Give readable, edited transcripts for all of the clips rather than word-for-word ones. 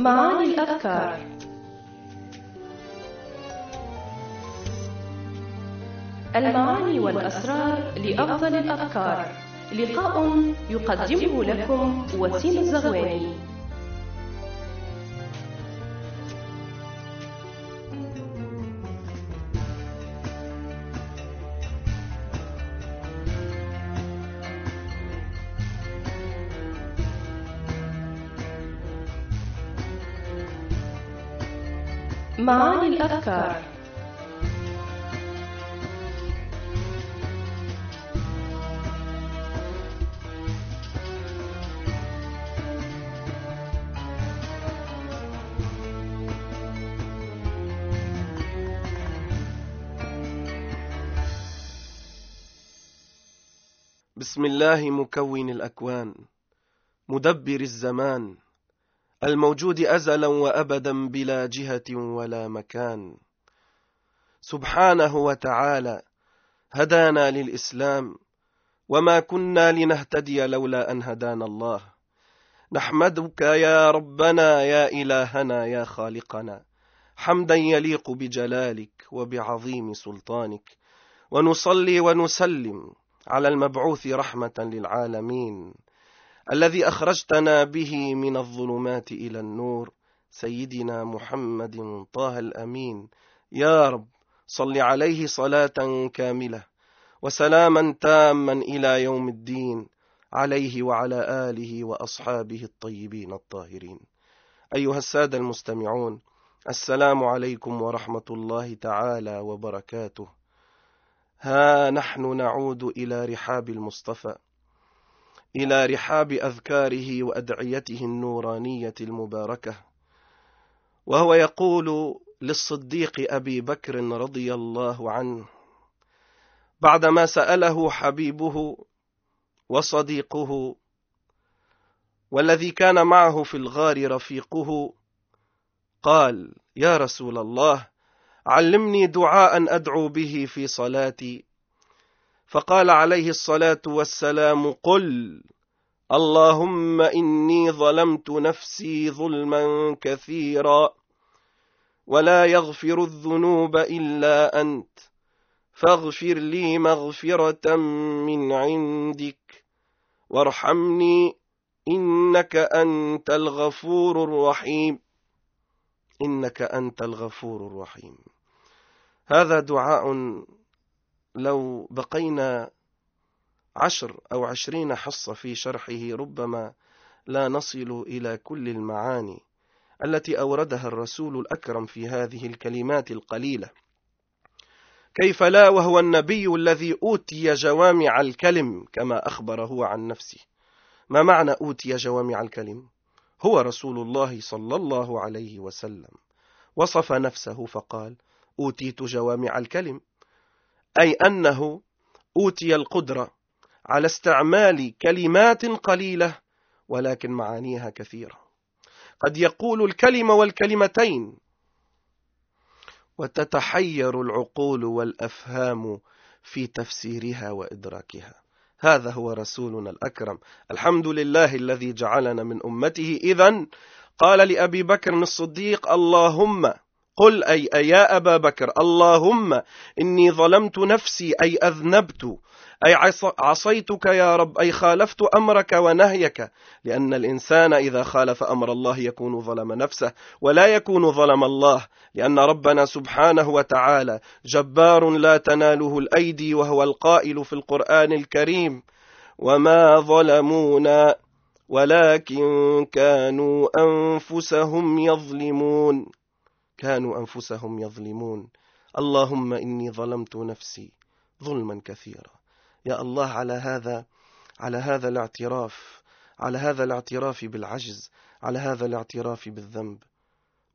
معاني الأفكار. المعاني والأسرار لأفضل الأفكار. لقاء يقدمه لكم وسيم الزغواني. معاني الأفكار. بسم الله مكون الأكوان، مدبر الزمان، الموجود أزلا وأبدا بلا جهة ولا مكان. سبحانه وتعالى هدانا للإسلام، وما كنا لنهتدي لولا أن هدانا الله. نحمدك يا ربنا يا إلهنا يا خالقنا حمدا يليق بجلالك وبعظيم سلطانك، ونصلي ونسلم على المبعوث رحمة للعالمين الذي أخرجتنا به من الظلمات إلى النور، سيدنا محمد طه الأمين. يا رب صل عليه صلاة كاملة وسلاما تاما إلى يوم الدين، عليه وعلى آله وأصحابه الطيبين الطاهرين. أيها السادة المستمعون، السلام عليكم ورحمة الله تعالى وبركاته. ها نحن نعود إلى رحاب المصطفى، إلى رحاب أذكاره وأدعيته النورانية المباركة، وهو يقول للصديق أبي بكر رضي الله عنه بعدما سأله حبيبه وصديقه والذي كان معه في الغار رفيقه، قال: يا رسول الله، علمني دعاء أدعو به في صلاتي. فقال عليه الصلاة والسلام: قل اللهم إني ظلمت نفسي ظلما كثيرا ولا يغفر الذنوب إلا أنت، فاغفر لي مغفرة من عندك وارحمني إنك أنت الغفور الرحيم. إنك أنت الغفور الرحيم. هذا دعاء لو بقينا 10 أو 20 حصة في شرحه ربما لا نصل إلى كل المعاني التي أوردها الرسول الأكرم في هذه الكلمات القليلة. كيف لا وهو النبي الذي أوتي جوامع الكلم كما أخبر هو عن نفسه. ما معنى أوتي جوامع الكلم؟ هو رسول الله صلى الله عليه وسلم وصف نفسه فقال: أوتيت جوامع الكلم، أي أنه أوتي القدرة على استعمال كلمات قليلة ولكن معانيها كثيرة. قد يقول الكلمة والكلمتين وتتحير العقول والأفهام في تفسيرها وإدراكها. هذا هو رسولنا الأكرم. الحمد لله الذي جعلنا من أمته. إذن قال لأبي بكر الصديق: اللهم قل، أي يا أبا بكر، اللهم إني ظلمت نفسي، أي أذنبت، أي عصيتك يا رب، أي خالفت أمرك ونهيك، لأن الإنسان إذا خالف أمر الله يكون ظلم نفسه ولا يكون ظلم الله، لأن ربنا سبحانه وتعالى جبار لا تناله الأيدي، وهو القائل في القرآن الكريم: وما ظلمونا ولكن كانوا أنفسهم يظلمون. كانوا أنفسهم يظلمون. اللهم إني ظلمت نفسي ظلما كثيرا. يا الله، على هذا الاعتراف، على هذا الاعتراف بالعجز، على هذا الاعتراف بالذنب،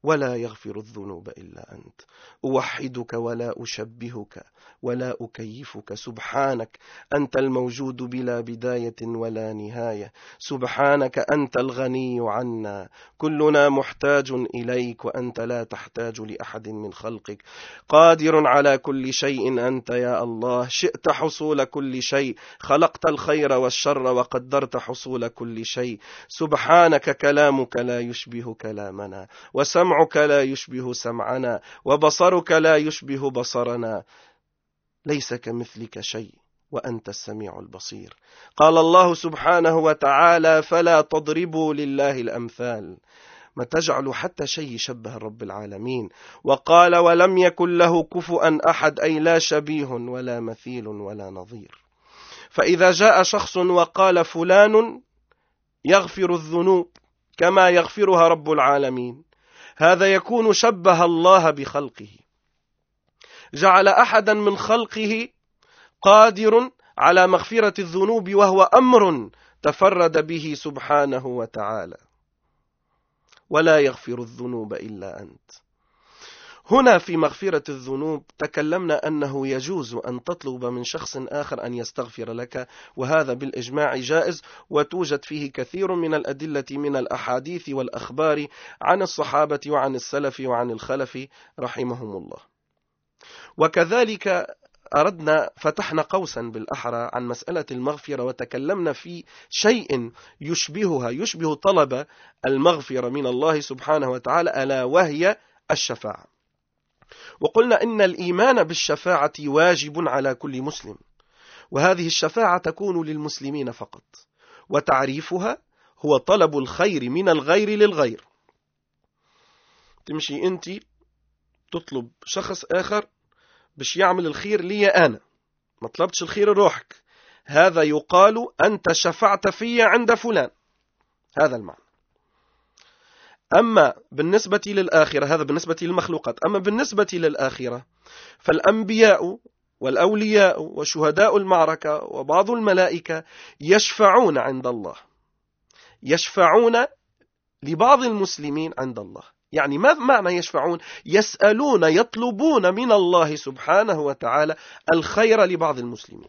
ولا يغفر الذنوب إلا أنت. أوحدك ولا أشبهك ولا أكيفك. سبحانك أنت الموجود بلا بداية ولا نهاية. سبحانك أنت الغني عنا، كلنا محتاج إليك وأنت لا تحتاج لأحد من خلقك. قادر على كل شيء أنت يا الله، شئت حصول كل شيء، خلقت الخير والشر وقدرت حصول كل شيء. سبحانك كلامك لا يشبه كلامنا، وسمعك لا يشبه سمعنا، وبصرك لا يشبه بصرنا. ليس كمثلك شيء وأنت السميع البصير. قال الله سبحانه وتعالى: فلا تضربوا لله الأمثال، ما تجعل حتى شيء شبه رب العالمين. وقال: ولم يكن له كفؤا أحد، أي لا شبيه ولا مثيل ولا نظير. فإذا جاء شخص وقال فلان يغفر الذنوب كما يغفرها رب العالمين، هذا يكون شبه الله بخلقه، جعل أحدا من خلقه قادر على مغفرة الذنوب، وهو أمر تفرد به سبحانه وتعالى. ولا يغفر الذنوب إلا أنت. هنا في مغفرة الذنوب تكلمنا أنه يجوز أن تطلب من شخص آخر أن يستغفر لك، وهذا بالإجماع جائز، وتوجد فيه كثير من الأدلة من الأحاديث والأخبار عن الصحابة وعن السلف وعن الخلف رحمهم الله. وكذلك فتحنا قوسا بالأحرى عن مسألة المغفرة، وتكلمنا في شيء يشبه طلب المغفرة من الله سبحانه وتعالى، ألا وهي الشفاعة. وقلنا إن الإيمان بالشفاعة واجب على كل مسلم، وهذه الشفاعة تكون للمسلمين فقط، وتعريفها هو طلب الخير من الغير للغير. تمشي أنت تطلب شخص آخر باش يعمل الخير لي أنا، ما طلبتش الخير لروحك، هذا يقال أنت شفعت في عند فلان، هذا المعنى. أما بالنسبة للآخرة، هذا بالنسبة للمخلوقات. أما بالنسبة للآخرة فالأنبياء والأولياء وشهداء المعركة وبعض الملائكة يشفعون عند الله، يشفعون لبعض المسلمين عند الله. يعني ما معنى يشفعون؟ يسألون، يطلبون من الله سبحانه وتعالى الخير لبعض المسلمين.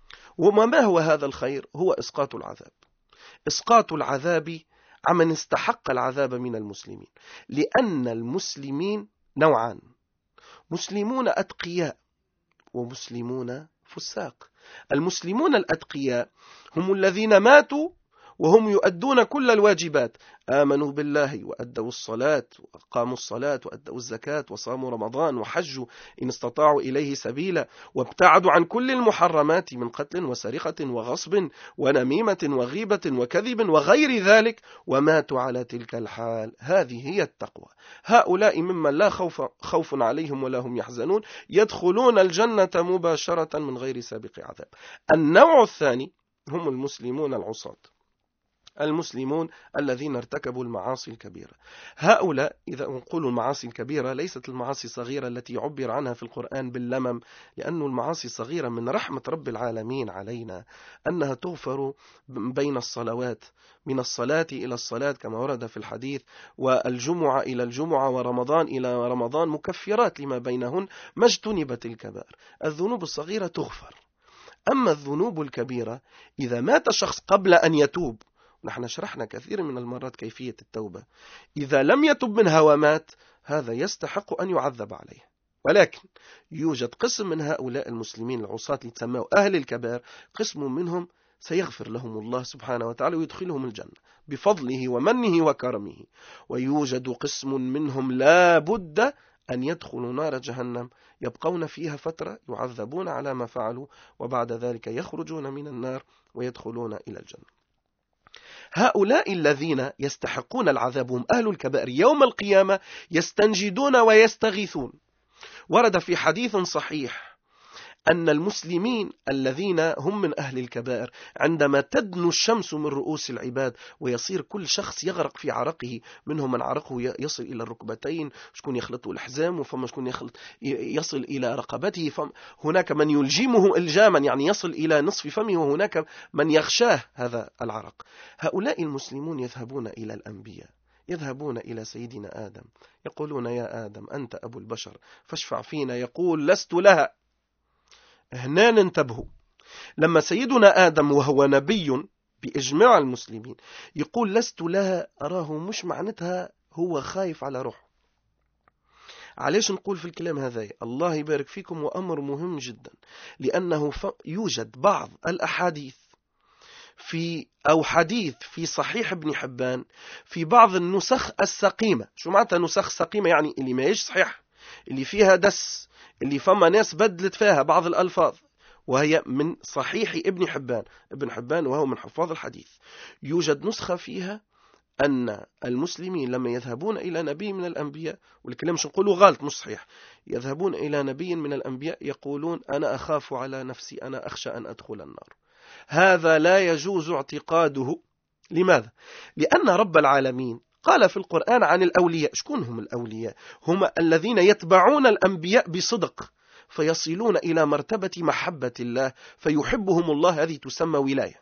وما هو هذا الخير؟ هو إسقاط العذاب، إسقاط العذاب عمن استحق العذاب من المسلمين. لأن المسلمين نوعان: مسلمون أتقياء ومسلمون فساق. المسلمون الأتقياء هم الذين ماتوا وهم يؤدون كل الواجبات، آمنوا بالله وأدوا الصلاة وقاموا الصلاة وأدوا الزكاة وصاموا رمضان وحجوا إن استطاعوا إليه سبيلا، وابتعدوا عن كل المحرمات من قتل وسرقة وغصب ونميمة وغيبة وكذب وغير ذلك، وماتوا على تلك الحال. هذه هي التقوى. هؤلاء ممن لا خوف عليهم ولا هم يحزنون، يدخلون الجنة مباشرة من غير سابق عذاب. النوع الثاني هم المسلمون العصاة، المسلمون الذين ارتكبوا المعاصي الكبيرة. هؤلاء، إذا نقول المعاصي الكبيرة، ليست المعاصي الصغيرة التي يعبر عنها في القرآن باللمم، لأن المعاصي الصغيرة من رحمة رب العالمين علينا أنها تغفر بين الصلوات، من الصلاة إلى الصلاة كما ورد في الحديث، والجمعة إلى الجمعة ورمضان إلى رمضان، مكفرات لما بينهن ما اجتنبت الكبائر. الذنوب الصغيرة تغفر. أما الذنوب الكبيرة إذا مات شخص قبل أن يتوب، نحن شرحنا كثير من المرات كيفية التوبة، إذا لم يتب منها ومات، هذا يستحق أن يعذب عليه. ولكن يوجد قسم من هؤلاء المسلمين العصاة اللي تسموا أهل الكبائر، قسم منهم سيغفر لهم الله سبحانه وتعالى ويدخلهم الجنة بفضله ومنه وكرمه، ويوجد قسم منهم لا بد أن يدخلوا نار جهنم، يبقون فيها فترة يعذبون على ما فعلوا، وبعد ذلك يخرجون من النار ويدخلون إلى الجنة. هؤلاء الذين يستحقون العذاب هم أهل الكبائر، يوم القيامة يستنجدون ويستغيثون. ورد في حديث صحيح أن المسلمين الذين هم من أهل الكبائر عندما تدنو الشمس من رؤوس العباد ويصير كل شخص يغرق في عرقه، منهم من عرقه يصل إلى الركبتين، شكون يخلطه الحزام، وفما شكون يصل إلى رقبته، هناك من يلجمه إلجاما يعني يصل إلى نصف فمه، وهناك من يغشاه هذا العرق. هؤلاء المسلمون يذهبون إلى الأنبياء يذهبون إلى سيدنا آدم يقولون يا آدم أنت أبو البشر فاشفع فينا، يقول لست لها. هنا انتبهوا، لما سيدنا آدم وهو نبي بإجماع المسلمين يقول لست لها، أراه مش معناتها هو خايف على روحه. علاش نقول في الكلام هذا؟ الله يبارك فيكم، وأمر مهم جدا، لأنه يوجد بعض الأحاديث أو حديث في صحيح ابن حبان في بعض النسخ السقيمة. شو معناتها نسخ سقيمة؟ يعني اللي ما يش صحيح، اللي فيها دس، اللي فما ناس بدلت فيها بعض الألفاظ، وهي من صحيح ابن حبان وهو من حفاظ الحديث. يوجد نسخة فيها أن المسلمين لما يذهبون إلى نبي من الأنبياء، والكلام مش نقوله غلط مش صحيح، يذهبون إلى نبي من الأنبياء يقولون أنا أخاف على نفسي، أنا أخشى أن أدخل النار. هذا لا يجوز اعتقاده. لماذا؟ لأن رب العالمين قال في القرآن عن الأولياء. شكون هم الأولياء؟ هم الذين يتبعون الأنبياء بصدق فيصلون إلى مرتبة محبة الله فيحبهم الله، هذه تسمى ولاية.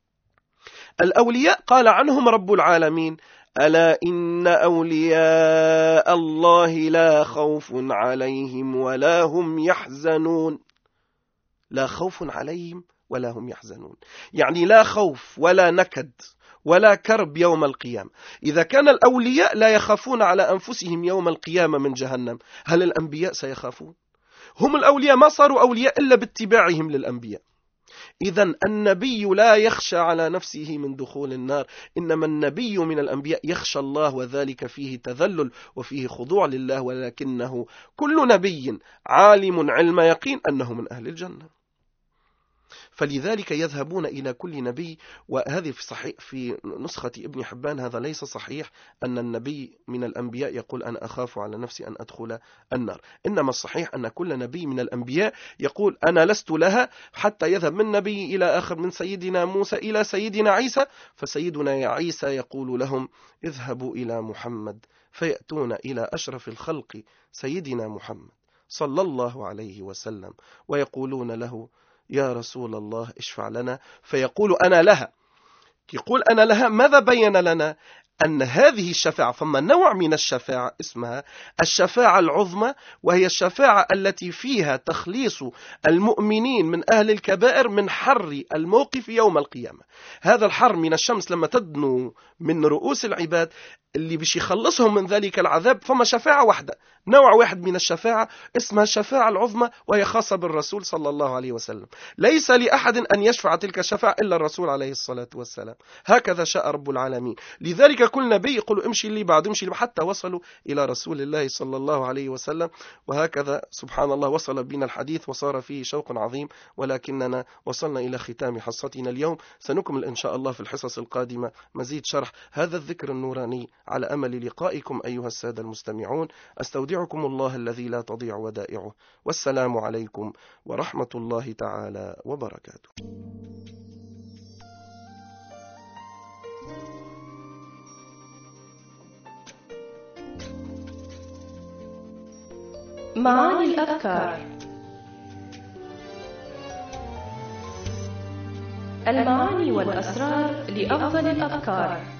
الأولياء قال عنهم رب العالمين ألا إن أولياء الله لا خوف عليهم ولا هم يحزنون. لا خوف عليهم ولا هم يحزنون، يعني لا خوف ولا نكد ولا كرب يوم القيامة. إذا كان الأولياء لا يخافون على أنفسهم يوم القيامة من جهنم، هل الأنبياء سيخافون؟ هم الأولياء ما صاروا أولياء إلا باتباعهم للأنبياء. إذن النبي لا يخشى على نفسه من دخول النار، إنما النبي من الأنبياء يخشى الله، وذلك فيه تذلل وفيه خضوع لله، ولكنه كل نبي عالم علم يقين أنه من أهل الجنة. فلذلك يذهبون إلى كل نبي. وهذه في نسخة ابن حبان هذا ليس صحيح أن النبي من الأنبياء يقول أنا أخاف على نفسي أن أدخل النار، إنما الصحيح أن كل نبي من الأنبياء يقول أنا لست لها، حتى يذهب من نبي إلى آخر، من سيدنا موسى إلى سيدنا عيسى. فسيدنا عيسى يقول لهم اذهبوا إلى محمد، فيأتون إلى أشرف الخلق سيدنا محمد صلى الله عليه وسلم ويقولون له يا رسول الله اشفع لنا، فيقول أنا لها. يقول أنا لها، ماذا بين لنا؟ أن هذه الشفاعة، ثم نوع من الشفاعة اسمها الشفاعة العظمى، وهي الشفاعة التي فيها تخليص المؤمنين من أهل الكبائر من حر الموقف يوم القيامة. هذا الحر من الشمس لما تدنو من رؤوس العباد اللي بش يخلصهم من ذلك العذاب، فما شفاعة واحدة، نوع واحد من الشفاعة اسمها الشفاعة العظمى، وهي خاصة بالرسول صلى الله عليه وسلم. ليس لأحد أن يشفع تلك الشفاعة إلا الرسول عليه الصلاة والسلام، هكذا شاء رب العالمين. لذلك كل نبي يقول امشي لي بعد، امشي لي، حتى وصلوا إلى رسول الله صلى الله عليه وسلم. وهكذا سبحان الله وصل بنا الحديث وصار فيه شوق عظيم، ولكننا وصلنا إلى ختام حصتنا اليوم. سنكمل إن شاء الله في الحصص القادمة مزيد شرح هذا الذكر النوراني، على أمل لقائكم أيها السادة المستمعون. أستودعكم الله الذي لا تضيع ودائعه، والسلام عليكم ورحمة الله تعالى وبركاته. معاني الأذكار. المعاني والأسرار لأفضل الأذكار.